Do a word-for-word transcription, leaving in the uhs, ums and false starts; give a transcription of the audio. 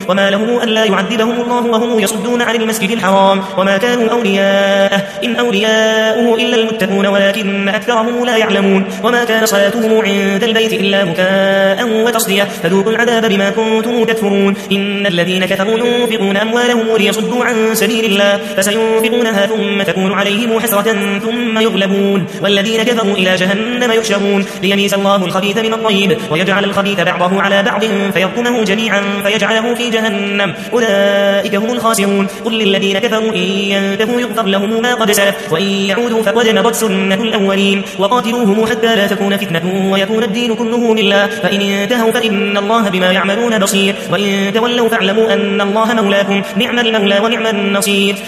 وما لهم ألا يعذبهم الله وهم يصدون عن المسجد الحرام وما كانوا أولياءه إن أولياؤه إلا المتقون ولكن أكثرهم لا يعلمون وما كان صلاتهم عند البيت إلا مكاء وتصدية فذوقوا العذاب بما كنتم تكفرون إن الذين كفروا ينفقون أموالهم ليصدوا عن سبيل الله فسينفقونها ثم تكون عليهم حسرة ثم يغلبون والذين كفروا إلى جهنم يحشرون ليميز الله الخبيث من الطيب ويجعل الخبيث بعضه على بعض فيركمه جميعا فيجعله في جهنم أولئك هم الخاسرون قل للذين كفروا إن ينتهوا يغفر لهم ما قد سلف وإن يعودوا فقد مضت سنة الأولين وقاتلوهم حتى لا تكون فتنة ويكون الدين كله لله فإن انتهوا فإن الله بما يعملون بصير وإن تولوا فاعلموا أن الله مولاكم نعم المولى ونعم النصير